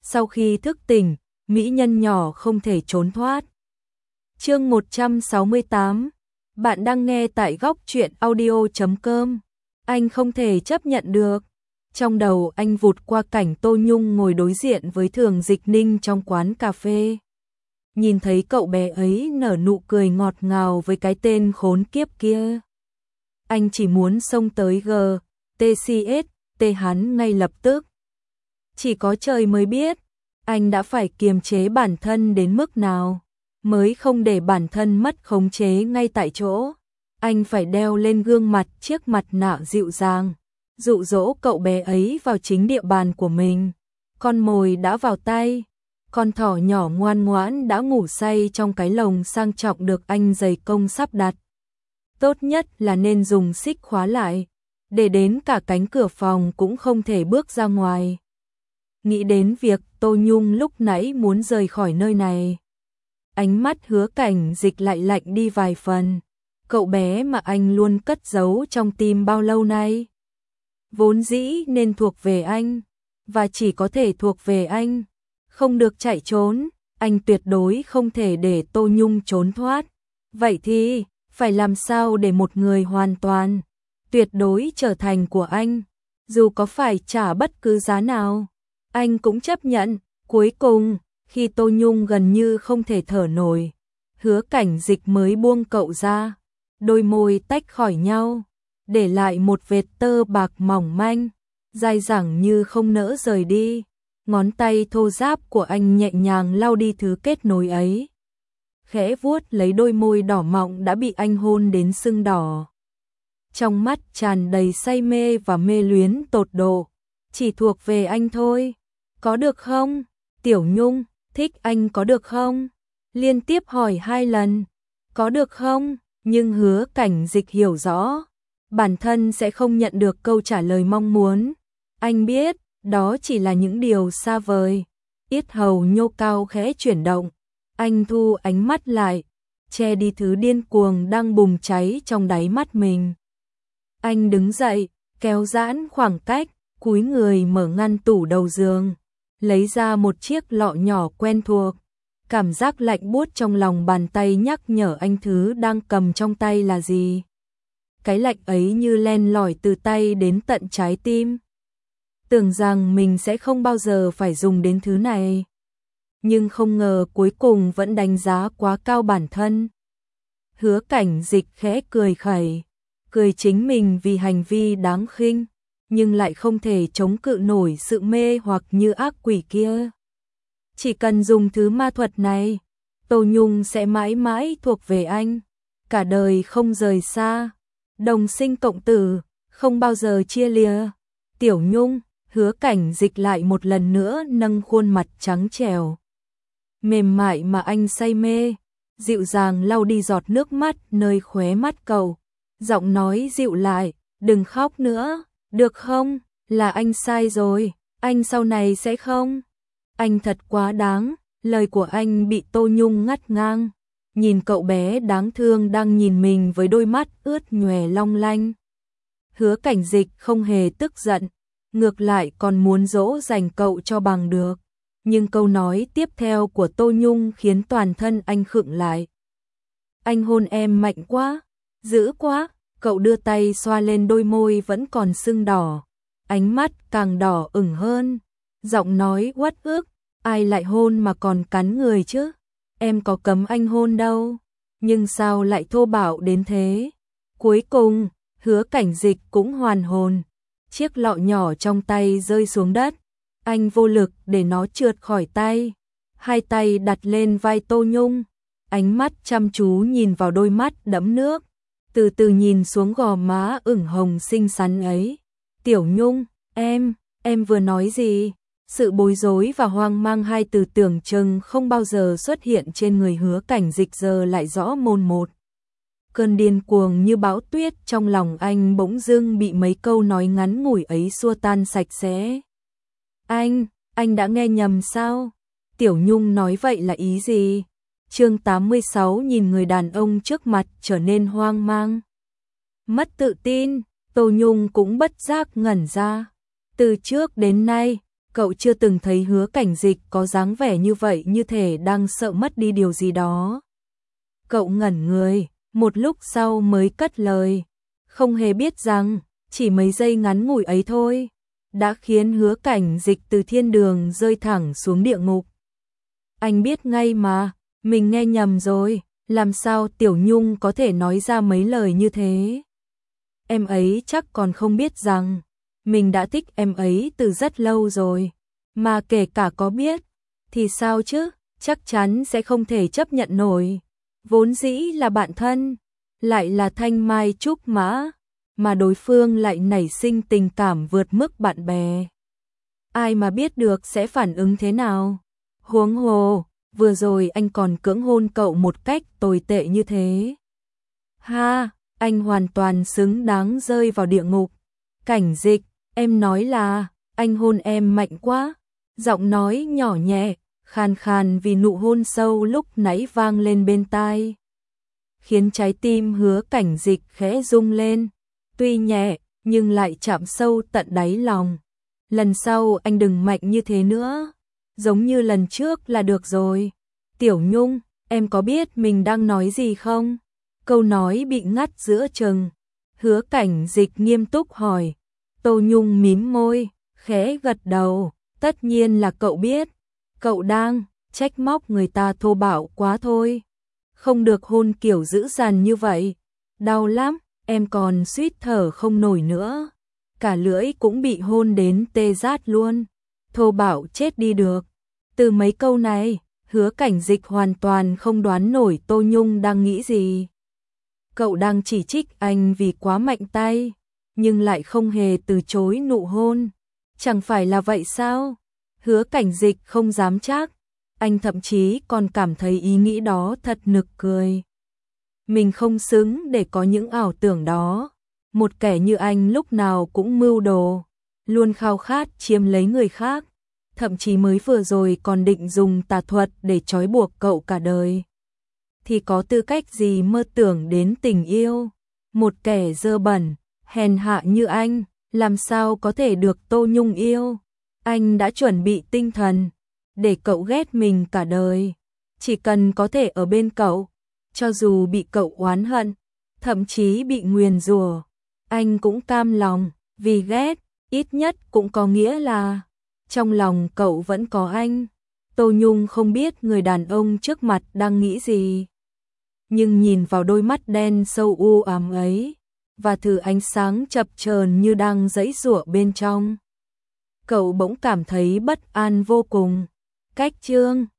Sau khi thức tỉnh, mỹ nhân nhỏ không thể trốn thoát. Chương 168. Bạn đang nghe tại góc truyện audio.com. Anh không thể chấp nhận được. Trong đầu anh vụt qua cảnh Tô Nhung ngồi đối diện với Thường Dịch Ninh trong quán cà phê. Nhìn thấy cậu bé ấy nở nụ cười ngọt ngào với cái tên khốn kiếp kia. Anh chỉ muốn xông tới GTCS hắn ngay lập tức. Chỉ có trời mới biết, anh đã phải kiềm chế bản thân đến mức nào, mới không để bản thân mất khống chế ngay tại chỗ. Anh phải đeo lên gương mặt chiếc mặt nạ dịu dàng, dụ dỗ cậu bé ấy vào chính địa bàn của mình. Con mồi đã vào tay, con thỏ nhỏ ngoan ngoãn đã ngủ say trong cái lồng sang trọng được anh dày công sắp đặt. Tốt nhất là nên dùng xích khóa lại, để đến cả cánh cửa phòng cũng không thể bước ra ngoài. Nghĩ đến việc Tô Nhung lúc nãy muốn rời khỏi nơi này, ánh mắt Hứa Cảnh Dịch lại lạnh đi vài phần. Cậu bé mà anh luôn cất giấu trong tim bao lâu nay, vốn dĩ nên thuộc về anh, và chỉ có thể thuộc về anh, không được chạy trốn. Anh tuyệt đối không thể để Tô Nhung trốn thoát. Vậy thì phải làm sao để một người hoàn toàn, tuyệt đối trở thành của anh, dù có phải trả bất cứ giá nào, anh cũng chấp nhận. Cuối cùng, khi Tô Nhung gần như không thể thở nổi, Hứa Cảnh Dịch mới buông cậu ra, đôi môi tách khỏi nhau, để lại một vệt tơ bạc mỏng manh, dai dẳng như không nỡ rời đi. Ngón tay thô ráp của anh nhẹ nhàng lau đi thứ kết nối ấy, khẽ vuốt lấy đôi môi đỏ mọng đã bị anh hôn đến sưng đỏ. Trong mắt tràn đầy say mê và mê luyến tột độ, chỉ thuộc về anh thôi. Có được không? Tiểu Nhung, thích anh có được không? Liên tiếp hỏi 2 lần. Có được không? Nhưng Hứa Cảnh Dịch hiểu rõ, bản thân sẽ không nhận được câu trả lời mong muốn. Anh biết, đó chỉ là những điều xa vời. Yết hầu nhô cao khẽ chuyển động. Anh thu ánh mắt lại, che đi thứ điên cuồng đang bùng cháy trong đáy mắt mình. Anh đứng dậy, kéo giãn khoảng cách, cúi người mở ngăn tủ đầu giường, lấy ra một chiếc lọ nhỏ quen thuộc. Cảm giác lạnh buốt trong lòng bàn tay nhắc nhở anh thứ đang cầm trong tay là gì. Cái lạnh ấy như len lỏi từ tay đến tận trái tim. Tưởng rằng mình sẽ không bao giờ phải dùng đến thứ này, nhưng không ngờ cuối cùng vẫn đánh giá quá cao bản thân. Hứa Cảnh Dịch khẽ cười khẩy, cười chính mình vì hành vi đáng khinh, nhưng lại không thể chống cự nổi sự mê hoặc như ác quỷ kia. Chỉ cần dùng thứ ma thuật này, Tô Nhung sẽ mãi mãi thuộc về anh, cả đời không rời xa, đồng sinh cộng tử, không bao giờ chia lìa. Tiểu Nhung, Hứa Cảnh Dịch lại một lần nữa nâng khuôn mặt trắng trẻo, mềm mại mà anh say mê, dịu dàng lau đi giọt nước mắt nơi khóe mắt cậu, giọng nói dịu lại, đừng khóc nữa, được không? Là anh sai rồi, anh sau này sẽ không. Anh thật quá đáng. Lời của anh bị Tô Nhung ngắt ngang, nhìn cậu bé đáng thương đang nhìn mình với đôi mắt ướt nhòe long lanh. Hứa Cảnh Dịch không hề tức giận, ngược lại còn muốn dỗ dành cậu cho bằng được. Nhưng câu nói tiếp theo của Tô Nhung khiến toàn thân anh khựng lại. Anh hôn em mạnh quá, dữ quá. Cậu đưa tay xoa lên đôi môi vẫn còn sưng đỏ, ánh mắt càng đỏ ửng hơn, giọng nói uất ức, ai lại hôn mà còn cắn người chứ? Em có cấm anh hôn đâu, nhưng sao lại thô bạo đến thế? Cuối cùng, Hứa Cảnh Dịch cũng hoàn hồn, chiếc lọ nhỏ trong tay rơi xuống đất, anh vô lực để nó trượt khỏi tay, hai tay đặt lên vai Tô Nhung, ánh mắt chăm chú nhìn vào đôi mắt đẫm nước, từ từ nhìn xuống gò má ửng hồng xinh xắn ấy. Tiểu Nhung, em vừa nói gì? Sự bối rối và hoang mang hai từ tưởng chừng không bao giờ xuất hiện trên người Hứa Cảnh Dịch giờ lại rõ mồn một. Cơn điên cuồng như bão tuyết trong lòng anh bỗng dưng bị mấy câu nói ngắn ngủi ấy xua tan sạch sẽ. Anh đã nghe nhầm sao? Tiểu Nhung nói vậy là ý gì? Chương 86 nhìn người đàn ông trước mặt trở nên hoang mang, mất tự tin. Tô Nhung cũng bất giác ngẩn ra. Từ trước đến nay, Cậu chưa từng thấy Hứa Cảnh Dịch có dáng vẻ như vậy, như thể đang sợ mất đi điều gì đó. Cậu ngẩn người, một lúc sau mới cất lời, không hề biết rằng, chỉ mấy giây ngắn ngủi ấy thôi, đã khiến Hứa Cảnh Dịch từ thiên đường rơi thẳng xuống địa ngục. Anh biết ngay mà, mình nghe nhầm rồi, làm sao Tiểu Nhung có thể nói ra mấy lời như thế? Em ấy chắc còn không biết rằng, mình đã thích em ấy từ rất lâu rồi, mà kể cả có biết, thì sao chứ, chắc chắn sẽ không thể chấp nhận nổi. Vốn dĩ là bạn thân, lại là thanh mai trúc mã, mà đối phương lại nảy sinh tình cảm vượt mức bạn bè. Ai mà biết được sẽ phản ứng thế nào? Huống hồ, vừa rồi anh còn cưỡng hôn cậu một cách tồi tệ như thế. Ha, anh hoàn toàn xứng đáng rơi vào địa ngục. Cảnh Dịch, em nói là, anh hôn em mạnh quá. Giọng nói nhỏ nhẹ, khàn khàn vì nụ hôn sâu lúc nãy vang lên bên tai, khiến trái tim Hứa Cảnh Dịch khẽ rung lên, tuy nhẹ nhưng lại chạm sâu tận đáy lòng. Lần sau anh đừng mạnh như thế nữa, giống như lần trước là được rồi. Tiểu Nhung, em có biết mình đang nói gì không? Câu nói bị ngắt giữa chừng. Hứa Cảnh Dịch nghiêm túc hỏi. Tô Nhung mím môi, khẽ gật đầu, tất nhiên là cậu biết. Cậu đang trách móc người ta thô bạo quá thôi. Không được hôn kiểu dữ dằn như vậy. Đau lắm, em còn suýt thở không nổi nữa. Cả lưỡi cũng bị hôn đến tê rát luôn. Thô bạo chết đi được. Từ mấy câu này, Hứa Cảnh Dịch hoàn toàn không đoán nổi Tô Nhung đang nghĩ gì. Cậu đang chỉ trích anh vì quá mạnh tay, nhưng lại không hề từ chối nụ hôn. Chẳng phải là vậy sao? Hứa Cảnh Dịch không dám chắc. Anh thậm chí còn cảm thấy ý nghĩ đó thật nực cười. Mình không xứng để có những ảo tưởng đó. Một kẻ như anh lúc nào cũng mưu đồ, luôn khao khát chiếm lấy người khác. Thậm chí mới vừa rồi còn định dùng tà thuật để trói buộc cậu cả đời. Thì có tư cách gì mơ tưởng đến tình yêu? Một kẻ dơ bẩn, hèn hạ như anh, làm sao có thể được Tô Nhung yêu? Anh đã chuẩn bị tinh thần để cậu ghét mình cả đời. Chỉ cần có thể ở bên cậu, cho dù bị cậu oán hận, thậm chí bị nguyền rủa, anh cũng cam lòng, vì ghét, ít nhất cũng có nghĩa là trong lòng cậu vẫn có anh. Tô Nhung không biết người đàn ông trước mặt đang nghĩ gì, nhưng nhìn vào đôi mắt đen sâu u ám ấy, và thứ ánh sáng chập chờn như đang giãy giụa bên trong, cậu bỗng cảm thấy bất an vô cùng. Cách chương